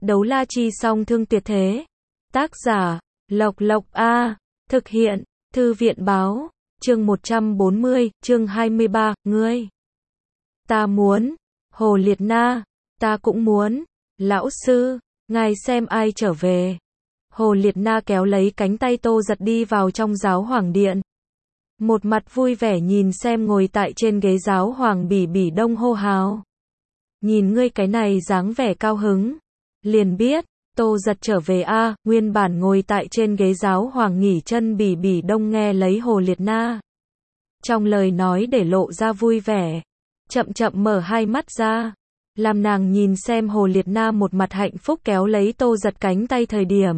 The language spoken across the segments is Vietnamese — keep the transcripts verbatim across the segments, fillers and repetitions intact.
Đấu la chi song thương tuyệt thế. Tác giả, Lộc Lộc A. Thực hiện, Thư viện báo. Chương một trăm bốn mươi, chương hai mươi ba, ngươi. Ta muốn. Hồ Liệt Na. Ta cũng muốn. Lão sư, ngài xem ai trở về. Hồ Liệt Na kéo lấy cánh tay Tô Giật đi vào trong giáo hoàng điện. Một mặt vui vẻ nhìn xem ngồi tại trên ghế giáo hoàng Bỉ Bỉ Đông hô hào. Nhìn ngươi cái này dáng vẻ cao hứng. Liền biết, Tô Giật trở về a. Nguyên bản ngồi tại trên ghế giáo hoàng nghỉ chân Bỉ Bỉ Đông nghe lấy Hồ Liệt Na. Trong lời nói để lộ ra vui vẻ. Chậm chậm mở hai mắt ra. Làm nàng nhìn xem Hồ Liệt Na một mặt hạnh phúc kéo lấy Tô Giật cánh tay thời điểm.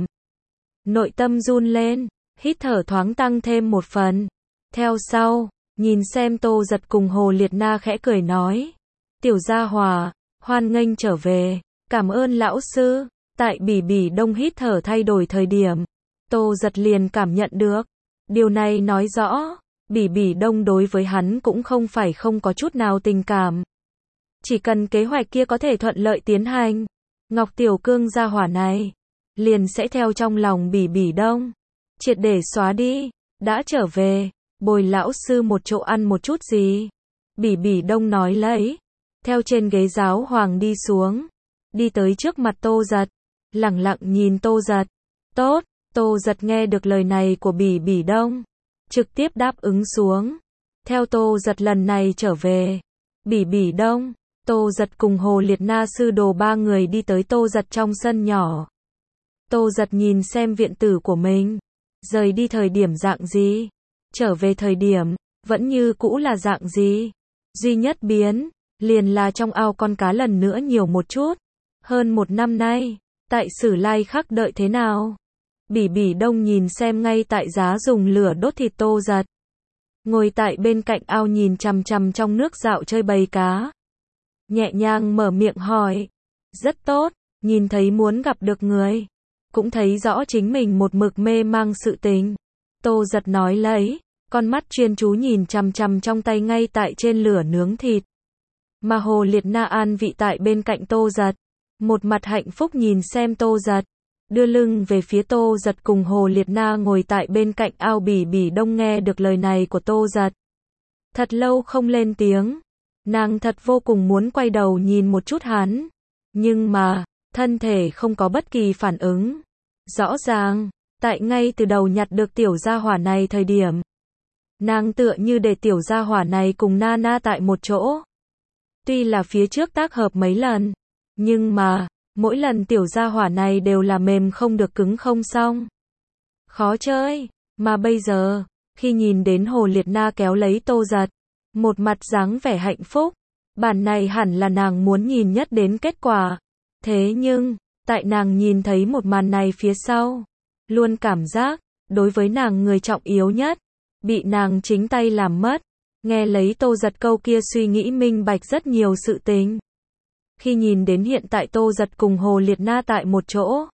Nội tâm run lên, hít thở thoáng tăng thêm một phần. Theo sau, nhìn xem Tô Giật cùng Hồ Liệt Na khẽ cười nói. Tiểu gia hòa, hoan nghênh trở về, cảm ơn lão sư. Tại Bỉ Bỉ Đông hít thở thay đổi thời điểm, Tô Giật liền cảm nhận được. Điều này nói rõ, Bỉ Bỉ Đông đối với hắn cũng không phải không có chút nào tình cảm. Chỉ cần kế hoạch kia có thể thuận lợi tiến hành, Ngọc Tiểu Cương gia hỏa này liền sẽ theo trong lòng Bỉ Bỉ Đông triệt để xóa đi. Đã trở về, bồi lão sư một chỗ ăn một chút gì. Bỉ Bỉ Đông nói lấy, theo trên ghế giáo hoàng đi xuống, đi tới trước mặt Tô Giật, lẳng lặng nhìn Tô Giật. Tốt. Tô Giật nghe được lời này của Bỉ Bỉ Đông, trực tiếp đáp ứng xuống. Theo Tô Giật lần này trở về, Bỉ Bỉ Đông, Tô Giật cùng Hồ Liệt Na sư đồ ba người đi tới Tô Giật trong sân nhỏ. Tô Giật nhìn xem viện tử của mình, rời đi thời điểm dạng gì, trở về thời điểm, vẫn như cũ là dạng gì. Duy nhất biến, liền là trong ao con cá lần nữa nhiều một chút. Hơn một năm nay, tại Sử Lai Khắc đợi thế nào? Bỉ Bỉ Đông nhìn xem ngay tại giá dùng lửa đốt thịt Tô Giật. Ngồi tại bên cạnh ao nhìn chằm chằm trong nước dạo chơi bầy cá. Nhẹ nhàng mở miệng hỏi. Rất tốt, nhìn thấy muốn gặp được người. Cũng thấy rõ chính mình một mực mê mang sự tình. Tô Giật nói lấy, con mắt chuyên chú nhìn chằm chằm trong tay ngay tại trên lửa nướng thịt. Mà Hồ Liệt Na an vị tại bên cạnh Tô Giật. Một mặt hạnh phúc nhìn xem Tô Giật. Đưa lưng về phía Tô Giật cùng Hồ Liệt Na ngồi tại bên cạnh ao. Bỉ Bỉ Đông nghe được lời này của Tô Giật. Thật lâu không lên tiếng. Nàng thật vô cùng muốn quay đầu nhìn một chút hắn. Nhưng mà, thân thể không có bất kỳ phản ứng. Rõ ràng, tại ngay từ đầu nhặt được tiểu gia hỏa này thời điểm. Nàng tựa như để tiểu gia hỏa này cùng Nana tại một chỗ. Tuy là phía trước tác hợp mấy lần. Nhưng mà, mỗi lần tiểu gia hỏa này đều là mềm không được cứng không xong. Khó chơi. Mà bây giờ, khi nhìn đến Hồ Liệt Na kéo lấy Tô Giật, một mặt dáng vẻ hạnh phúc, bản này hẳn là nàng muốn nhìn nhất đến kết quả. Thế nhưng, tại nàng nhìn thấy một màn này phía sau, luôn cảm giác, đối với nàng người trọng yếu nhất, bị nàng chính tay làm mất. Nghe lấy Tô Giật câu kia suy nghĩ minh bạch rất nhiều sự tình. Khi nhìn đến hiện tại Tô Giật cùng Hồ Liệt Na tại một chỗ,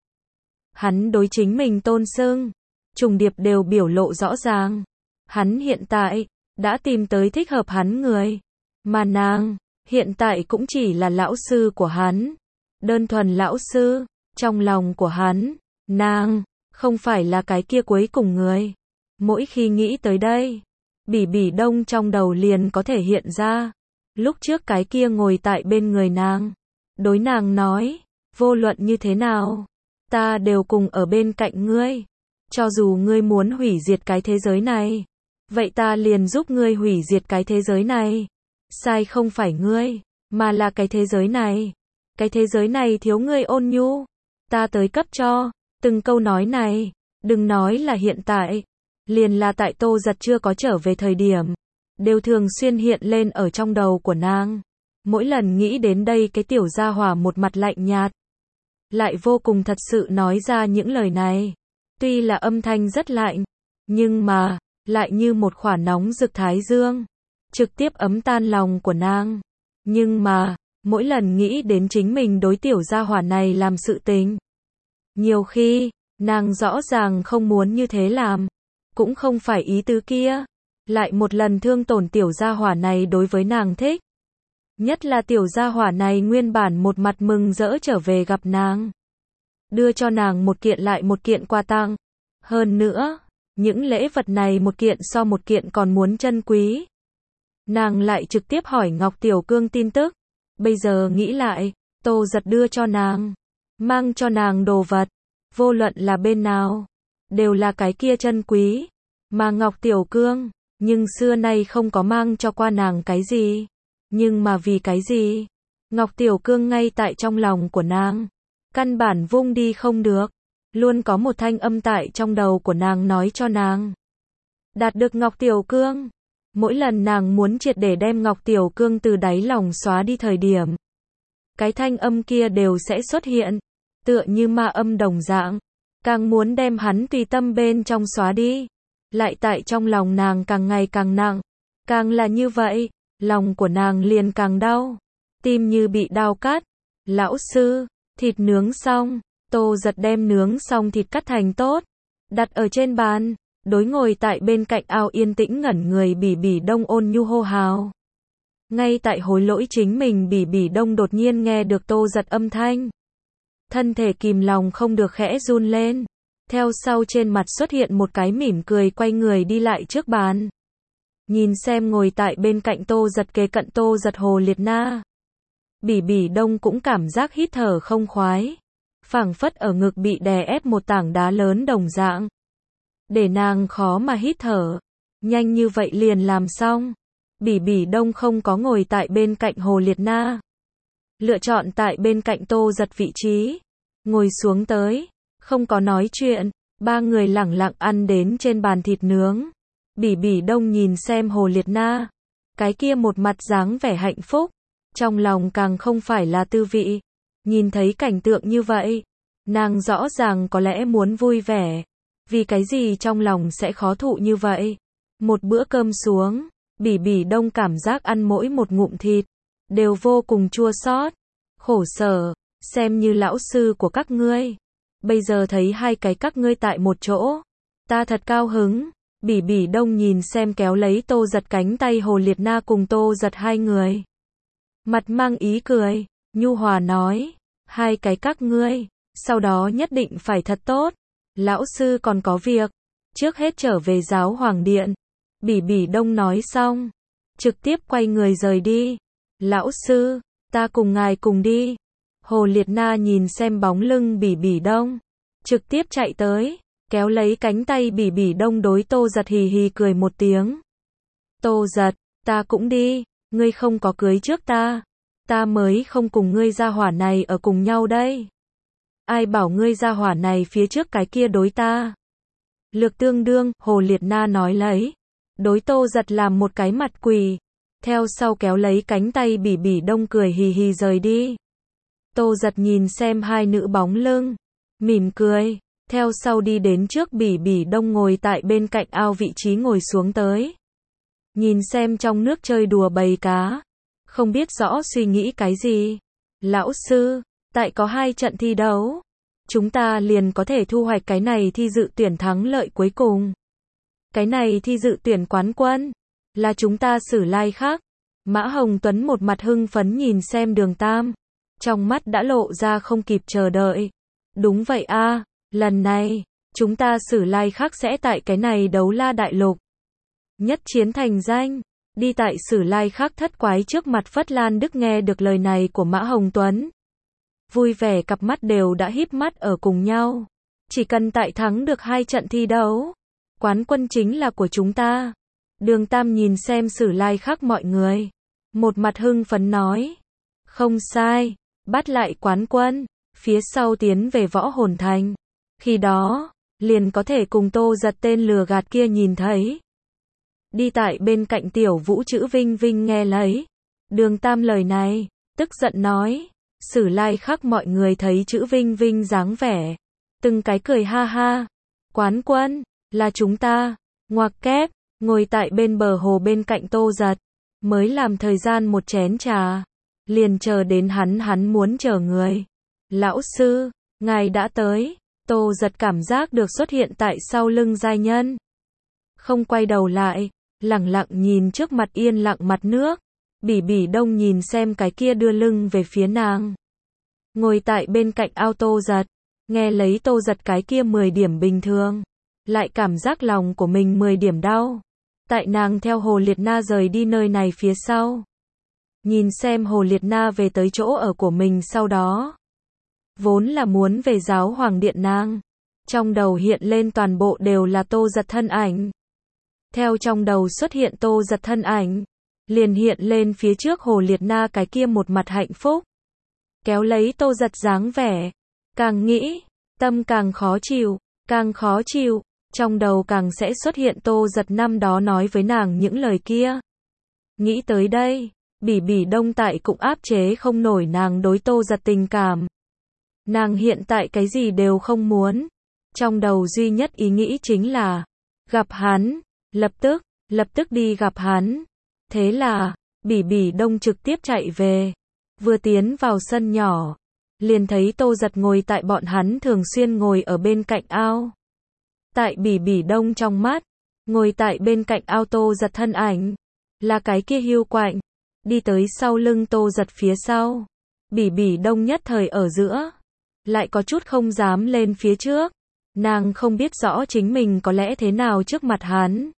hắn đối chính mình tôn xưng, trùng điệp đều biểu lộ rõ ràng. Hắn hiện tại đã tìm tới thích hợp hắn người, mà nàng hiện tại cũng chỉ là lão sư của hắn, đơn thuần lão sư. Trong lòng của hắn, nàng không phải là cái kia cuối cùng người. Mỗi khi nghĩ tới đây, Bỉ Bỉ Đông trong đầu liền có thể hiện ra lúc trước cái kia ngồi tại bên người nàng, đối nàng nói, vô luận như thế nào, ta đều cùng ở bên cạnh ngươi. Cho dù ngươi muốn hủy diệt cái thế giới này, vậy ta liền giúp ngươi hủy diệt cái thế giới này. Sai không phải ngươi, mà là cái thế giới này. Cái thế giới này thiếu ngươi ôn nhu, ta tới cấp cho. Từng câu nói này, đừng nói là hiện tại, liền là tại Tô Giật chưa có trở về thời điểm, đều thường xuyên hiện lên ở trong đầu của nàng. Mỗi lần nghĩ đến đây cái tiểu gia hỏa một mặt lạnh nhạt, lại vô cùng thật sự nói ra những lời này. Tuy là âm thanh rất lạnh, nhưng mà, lại như một khỏa nóng rực thái dương, trực tiếp ấm tan lòng của nàng. Nhưng mà, mỗi lần nghĩ đến chính mình đối tiểu gia hỏa này làm sự tình, nhiều khi, nàng rõ ràng không muốn như thế làm, cũng không phải ý tứ kia, lại một lần thương tổn tiểu gia hỏa này đối với nàng thích. Nhất là tiểu gia hỏa này nguyên bản một mặt mừng rỡ trở về gặp nàng. đưa cho nàng một kiện lại một kiện quà tặng. Hơn nữa, những lễ vật này một kiện so một kiện còn muốn chân quý. Nàng lại trực tiếp hỏi Ngọc Tiểu Cương tin tức. Bây giờ nghĩ lại, Tô Giật đưa cho nàng, mang cho nàng đồ vật, vô luận là bên nào, đều là cái kia chân quý. Mà Ngọc Tiểu Cương, nhưng xưa nay không có mang cho qua nàng cái gì. Nhưng mà vì cái gì? Ngọc Tiểu Cương ngay tại trong lòng của nàng, căn bản vung đi không được. Luôn có một thanh âm tại trong đầu của nàng nói cho nàng. Đạt được Ngọc Tiểu Cương. Mỗi lần nàng muốn triệt để đem Ngọc Tiểu Cương từ đáy lòng xóa đi thời điểm, cái thanh âm kia đều sẽ xuất hiện, tựa như ma âm đồng dạng, càng muốn đem hắn tùy tâm bên trong xóa đi, lại tại trong lòng nàng càng ngày càng nặng, càng là như vậy, lòng của nàng liền càng đau, tim như bị đao cắt. Lão sư, thịt nướng xong, Tô Giật đem nướng xong thịt cắt thành tốt, đặt ở trên bàn. Đối ngồi tại bên cạnh ao yên tĩnh ngẩn người Bỉ Bỉ Đông ôn nhu hô hào. Ngay tại hối lỗi chính mình Bỉ Bỉ Đông đột nhiên nghe được Tô Giật âm thanh. Thân thể kìm lòng không được khẽ run lên. Theo sau trên mặt xuất hiện một cái mỉm cười quay người đi lại trước bàn. Nhìn xem ngồi tại bên cạnh Tô Giật kề cận Tô Giật Hồ Liệt Na. Bỉ Bỉ Đông cũng cảm giác hít thở không khoái. Phảng phất ở ngực bị đè ép một tảng đá lớn đồng dạng. Để nàng khó mà hít thở. Nhanh như vậy liền làm xong. Bỉ Bỉ Đông không có ngồi tại bên cạnh Hồ Liệt Na. Lựa chọn tại bên cạnh Tô Giật vị trí. Ngồi xuống tới. Không có nói chuyện. Ba người lẳng lặng ăn đến trên bàn thịt nướng. Bỉ Bỉ Đông nhìn xem Hồ Liệt Na. Cái kia một mặt dáng vẻ hạnh phúc. Trong lòng càng không phải là tư vị. Nhìn thấy cảnh tượng như vậy. Nàng rõ ràng có lẽ muốn vui vẻ. Vì cái gì trong lòng sẽ khó thụ như vậy? Một bữa cơm xuống, Bỉ Bỉ Đông cảm giác ăn mỗi một ngụm thịt, đều vô cùng chua xót, khổ sở, xem như lão sư của các ngươi. Bây giờ thấy hai cái các ngươi tại một chỗ, ta thật cao hứng. Bỉ Bỉ Đông nhìn xem kéo lấy Tô Giật cánh tay Hồ Liệt Na cùng Tô Giật hai người. Mặt mang ý cười, nhu hòa nói, hai cái các ngươi, sau đó nhất định phải thật tốt. Lão sư còn có việc, trước hết trở về giáo hoàng điện. Bỉ Bỉ Đông nói xong, trực tiếp quay người rời đi. Lão sư, ta cùng ngài cùng đi. Hồ Liệt Na nhìn xem bóng lưng Bỉ Bỉ Đông, trực tiếp chạy tới, kéo lấy cánh tay Bỉ Bỉ Đông đối Tô Giật hì hì cười một tiếng. Tô Giật, ta cũng đi, ngươi không có cưới trước ta, ta mới không cùng ngươi gia hỏa này ở cùng nhau đây. Ai bảo ngươi gia hỏa này phía trước cái kia đối ta. Lược tương đương, Hồ Liệt Na nói lấy. Đối Tô Giật làm một cái mặt quỳ. Theo sau kéo lấy cánh tay Bỉ Bỉ Đông cười hì hì rời đi. Tô Giật nhìn xem hai nữ bóng lưng. Mỉm cười. Theo sau đi đến trước Bỉ Bỉ Đông ngồi tại bên cạnh ao vị trí ngồi xuống tới. Nhìn xem trong nước chơi đùa bầy cá. Không biết rõ suy nghĩ cái gì. Lão sư. Tại có hai trận thi đấu, chúng ta liền có thể thu hoạch cái này thi dự tuyển thắng lợi cuối cùng. Cái này thi dự tuyển quán quân, là chúng ta Sử Lai Khắc. Mã Hồng Tuấn một mặt hưng phấn nhìn xem Đường Tam, trong mắt đã lộ ra không kịp chờ đợi. Đúng vậy a, lần này, chúng ta Sử Lai Khắc sẽ tại cái này đấu la đại lục. Nhất chiến thành danh, đi tại Sử Lai Khắc thất quái trước mặt Phất Lan Đức nghe được lời này của Mã Hồng Tuấn. Vui vẻ cặp mắt đều đã híp mắt ở cùng nhau. Chỉ cần tại thắng được hai trận thi đấu, quán quân chính là của chúng ta. Đường Tam nhìn xem Sử Lai Khắc mọi người, một mặt hưng phấn nói. Không sai, bắt lại quán quân, phía sau tiến về Võ Hồn Thành. Khi đó, liền có thể cùng Tô Giật tên lừa gạt kia nhìn thấy. Đi tại bên cạnh Tiểu Vũ Chữ Vinh Vinh nghe lấy. Đường Tam lời này, tức giận nói. Sử Lai Khắc mọi người thấy chữ Vinh Vinh dáng vẻ, từng cái cười ha ha. Quán quân, là chúng ta. Ngoặc kép, ngồi tại bên bờ hồ bên cạnh Tô Giật, mới làm thời gian một chén trà, liền chờ đến hắn hắn muốn chờ người. Lão sư, ngài đã tới. Tô Giật cảm giác được xuất hiện tại sau lưng giai nhân. Không quay đầu lại, lẳng lặng nhìn trước mặt yên lặng mặt nước. Bỉ Bỉ Đông nhìn xem cái kia đưa lưng về phía nàng. Ngồi tại bên cạnh ao Tô Giật, Nghe lấy Tô Giật cái kia mười điểm bình thường, lại cảm giác lòng của mình mười điểm đau. Tại nàng theo Hồ Liệt Na rời đi nơi này phía sau. Nhìn xem Hồ Liệt Na về tới chỗ ở của mình sau đó. Vốn là muốn về giáo hoàng điện nàng. Trong đầu hiện lên toàn bộ đều là Tô Giật thân ảnh. Theo trong đầu xuất hiện Tô Giật thân ảnh. Liền hiện lên phía trước Hồ Liệt Na cái kia một mặt hạnh phúc. Kéo lấy Tô Giật dáng vẻ. Càng nghĩ, tâm càng khó chịu, càng khó chịu. Trong đầu càng sẽ xuất hiện Tô Giật năm đó nói với nàng những lời kia. Nghĩ tới đây, Bỉ Bỉ Đông tại cũng áp chế không nổi nàng đối Tô Giật tình cảm. Nàng hiện tại cái gì đều không muốn. Trong đầu duy nhất ý nghĩ chính là gặp hắn, lập tức, lập tức đi gặp hắn. Thế là, Bỉ Bỉ Đông trực tiếp chạy về. Vừa tiến vào sân nhỏ, liền thấy Tô Giật ngồi tại bọn hắn thường xuyên ngồi ở bên cạnh ao. Tại Bỉ Bỉ Đông trong mắt, ngồi tại bên cạnh ao Tô Giật thân ảnh, là cái kia hiu quạnh, đi tới sau lưng Tô Giật phía sau. Bỉ Bỉ Đông nhất thời ở giữa, lại có chút không dám lên phía trước. Nàng không biết rõ chính mình có lẽ thế nào trước mặt hắn.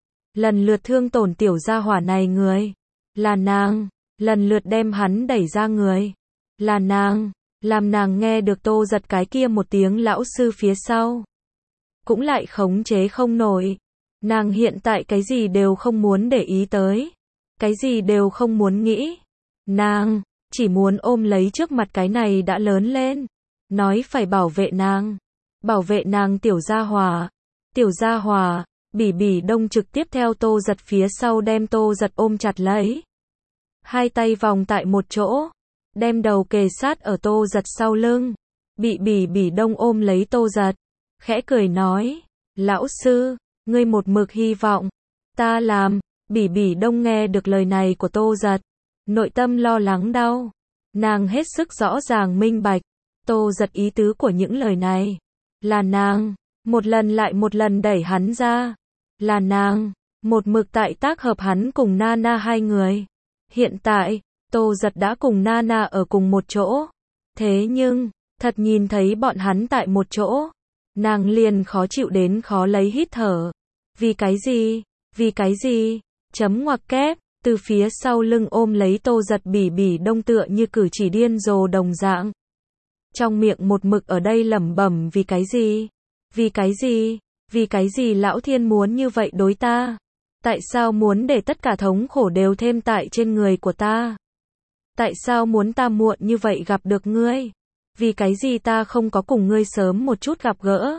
Lần lượt thương tổn tiểu gia hỏa này người, là nàng, lần lượt đem hắn đẩy ra người, là nàng, làm nàng nghe được Tô Giật cái kia một tiếng lão sư phía sau. Cũng lại khống chế không nổi. Nàng hiện tại cái gì đều không muốn để ý tới. Cái gì đều không muốn nghĩ. Nàng, chỉ muốn ôm lấy trước mặt cái này đã lớn lên. Nói phải bảo vệ nàng. Bảo vệ nàng tiểu gia hỏa. Tiểu gia hỏa, Bỉ Bỉ Đông trực tiếp theo Tô Giật phía sau đem Tô Giật ôm chặt lấy. Hai tay vòng tại một chỗ. Đem đầu kề sát ở Tô Giật sau lưng. Bị Bỉ Bỉ Đông ôm lấy Tô Giật. Khẽ cười nói, lão sư, ngươi một mực hy vọng, ta làm. Bỉ Bỉ Đông nghe được lời này của Tô Giật, nội tâm lo lắng đau. Nàng hết sức rõ ràng minh bạch, Tô Giật ý tứ của những lời này, là nàng, một lần lại một lần đẩy hắn ra, là nàng, một mực tại tác hợp hắn cùng Nana hai người. Hiện tại, Tô Giật đã cùng Nana ở cùng một chỗ, thế nhưng, thật nhìn thấy bọn hắn tại một chỗ. Nàng liền khó chịu đến khó lấy hít thở. Vì cái gì? Vì cái gì? Chấm ngoặc kép, từ phía sau lưng ôm lấy Tô Giật Bỉ Bỉ Đông tựa như cử chỉ điên rồ đồng dạng. Trong miệng một mực ở đây lẩm bẩm vì cái gì? Vì cái gì? Vì cái gì lão thiên muốn như vậy đối ta? Tại sao muốn để tất cả thống khổ đều thêm tại trên người của ta? Tại sao muốn ta muộn như vậy gặp được ngươi? Vì cái gì ta không có cùng ngươi sớm một chút gặp gỡ?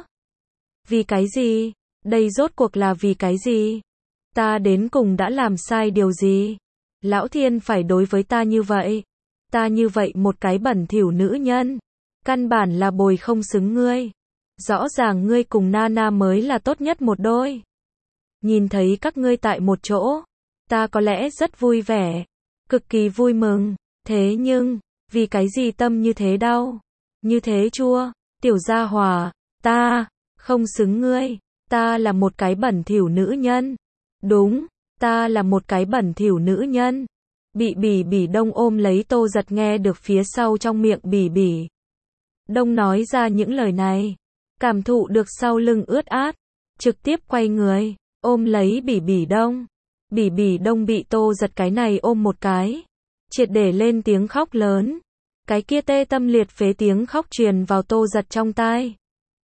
Vì cái gì? Đây rốt cuộc là vì cái gì? Ta đến cùng đã làm sai điều gì? Lão thiên phải đối với ta như vậy? Ta như vậy một cái bẩn thỉu nữ nhân, căn bản là bồi không xứng ngươi. Rõ ràng ngươi cùng Nana mới là tốt nhất một đôi. Nhìn thấy các ngươi tại một chỗ, ta có lẽ rất vui vẻ, cực kỳ vui mừng. Thế nhưng, vì cái gì tâm như thế đau? Như thế chua, tiểu gia hỏa, ta, không xứng ngươi, ta là một cái bẩn thỉu nữ nhân. Đúng, ta là một cái bẩn thỉu nữ nhân. Bị Bỉ Bỉ Đông ôm lấy Tô Giật nghe được phía sau trong miệng Bỉ Bỉ Đông nói ra những lời này. Cảm thụ được sau lưng ướt át. Trực tiếp quay người, ôm lấy Bỉ Bỉ Đông. Bỉ Bỉ Đông bị Tô Giật cái này ôm một cái. Triệt để lên tiếng khóc lớn. Cái kia tê tâm liệt phế tiếng khóc truyền vào Tô Giật trong tai.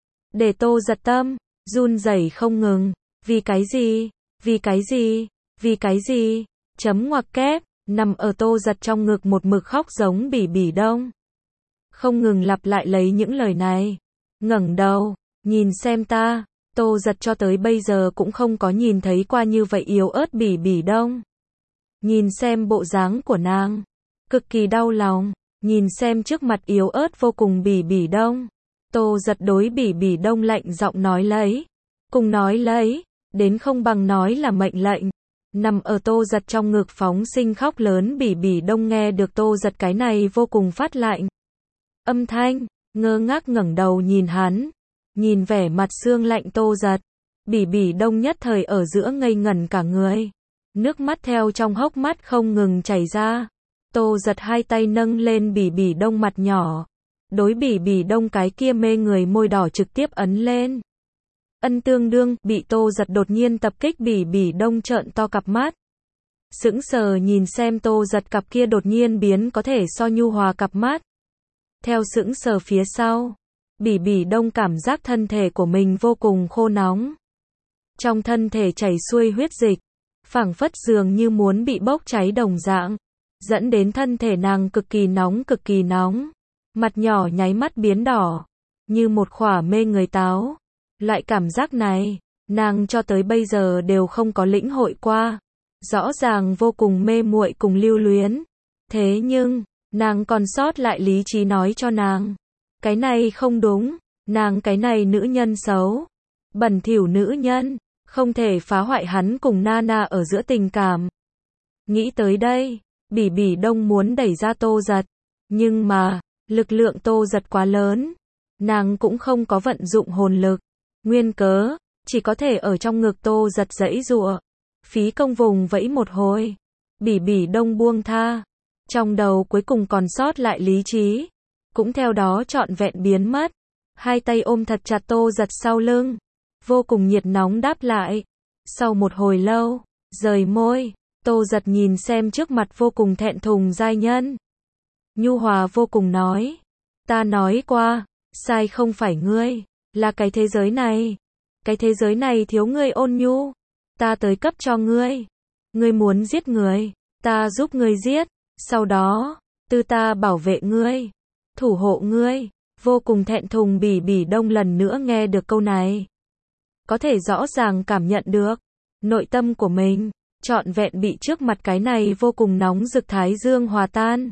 Để Tô Giật tâm run rẩy không ngừng. Vì cái gì? Vì cái gì? Vì cái gì? Chấm ngoặc kép, nằm ở Tô Giật trong ngực một mực khóc giống Bỉ Bỉ Đông. Không ngừng lặp lại lấy những lời này. Ngẩng đầu, nhìn xem ta. Tô Giật cho tới bây giờ cũng không có nhìn thấy qua như vậy yếu ớt Bỉ Bỉ Đông. Nhìn xem bộ dáng của nàng, cực kỳ đau lòng. Nhìn xem trước mặt yếu ớt vô cùng Bỉ Bỉ Đông. Tô Giật đối Bỉ Bỉ Đông lạnh giọng nói lấy. Cùng nói lấy, đến không bằng nói là mệnh lệnh. Nằm ở Tô Giật trong ngực phóng sinh khóc lớn Bỉ Bỉ Đông nghe được Tô Giật cái này vô cùng phát lạnh. Âm thanh, ngơ ngác ngẩng đầu nhìn hắn. Nhìn vẻ mặt xương lạnh Tô Giật. Bỉ Bỉ Đông nhất thời ở giữa ngây ngẩn cả người. Nước mắt theo trong hốc mắt không ngừng chảy ra. Tô Giật hai tay nâng lên Bỉ Bỉ Đông mặt nhỏ. đối Bỉ Bỉ Đông cái kia mê người môi đỏ trực tiếp ấn lên. Ân tương đương, bị Tô Giật đột nhiên tập kích Bỉ Bỉ Đông trợn to cặp mắt. Sững sờ nhìn xem Tô Giật cặp kia đột nhiên biến có thể so nhu hòa cặp mắt. Theo sững sờ phía sau, Bỉ Bỉ Đông cảm giác thân thể của mình vô cùng khô nóng. Trong thân thể chảy xuôi huyết dịch, phảng phất dường như muốn bị bốc cháy đồng dạng, dẫn đến thân thể nàng cực kỳ nóng cực kỳ nóng. Mặt nhỏ nháy mắt biến đỏ, như một quả mê người táo. Loại cảm giác này, nàng cho tới bây giờ đều không có lĩnh hội qua. Rõ ràng vô cùng mê muội cùng lưu luyến. Thế nhưng, nàng còn sót lại lý trí nói cho nàng. Cái này không đúng, nàng cái này nữ nhân xấu. Bẩn thỉu nữ nhân, không thể phá hoại hắn cùng Nana ở giữa tình cảm. Nghĩ tới đây, Bỉ Bỉ Đông muốn đẩy ra Tô Giật. Nhưng mà, lực lượng Tô Giật quá lớn. Nàng cũng không có vận dụng hồn lực. Nguyên cớ, chỉ có thể ở trong ngực Tô Giật giãy giụa. Phí công vùng vẫy một hồi. Bỉ Bỉ Đông buông tha. Trong đầu cuối cùng còn sót lại lý trí. Cũng theo đó trọn vẹn biến mất. Hai tay ôm thật chặt Tô Giật sau lưng. Vô cùng nhiệt nóng đáp lại. Sau một hồi lâu, rời môi, Tô Giật nhìn xem trước mặt vô cùng thẹn thùng giai nhân. Nhu hòa vô cùng nói. Ta nói qua, sai không phải ngươi, là cái thế giới này. Cái thế giới này thiếu ngươi ôn nhu. Ta tới cấp cho ngươi. Ngươi muốn giết người, ta giúp ngươi giết. Sau đó, từ ta bảo vệ ngươi, thủ hộ ngươi. Vô cùng thẹn thùng Bỉ Bỉ Đông lần nữa nghe được câu này. Có thể rõ ràng cảm nhận được, nội tâm của mình, trọn vẹn bị trước mặt cái này vô cùng nóng rực thái dương hòa tan.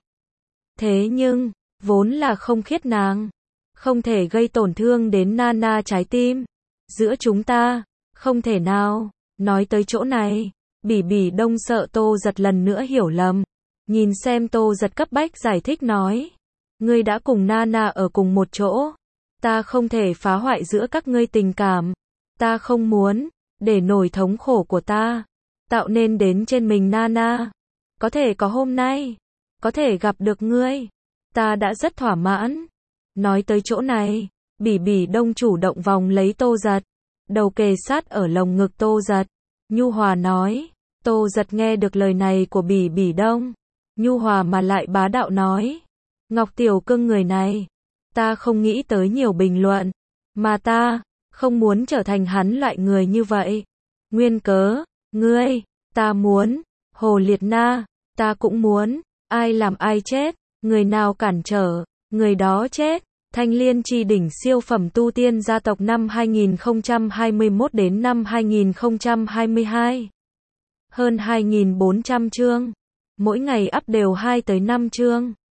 Thế nhưng, vốn là không khiết nàng, không thể gây tổn thương đến Nana trái tim. Giữa chúng ta, không thể nào. Nói tới chỗ này, Bỉ Bỉ Đông sợ Tô Giật lần nữa hiểu lầm. Nhìn xem Tô Giật cấp bách giải thích nói. Ngươi đã cùng Nana ở cùng một chỗ. Ta không thể phá hoại giữa các ngươi tình cảm. Ta không muốn, để nổi thống khổ của ta, tạo nên đến trên mình Nana. Có thể có hôm nay, có thể gặp được ngươi. Ta đã rất thỏa mãn. Nói tới chỗ này, Bỉ Bỉ Đông chủ động vòng lấy Tô Giật. Đầu kề sát ở lồng ngực Tô Giật. Nhu hòa nói. Tô Giật nghe được lời này của Bỉ Bỉ Đông. Nhu hòa mà lại bá đạo nói. Ngọc Tiểu Cưng người này, ta không nghĩ tới nhiều bình luận. Mà ta, không muốn trở thành hắn loại người như vậy. Nguyên cớ, ngươi, ta muốn. Hồ Liệt Na, ta cũng muốn. Ai làm ai chết, người nào cản trở, người đó chết. Thanh Liên Chi Đỉnh siêu phẩm tu tiên gia tộc năm hai nghìn không trăm hai mươi mốt đến năm hai nghìn không trăm hai mươi hai. Hơn hai nghìn bốn trăm chương. Mỗi ngày up đều hai tới năm chương.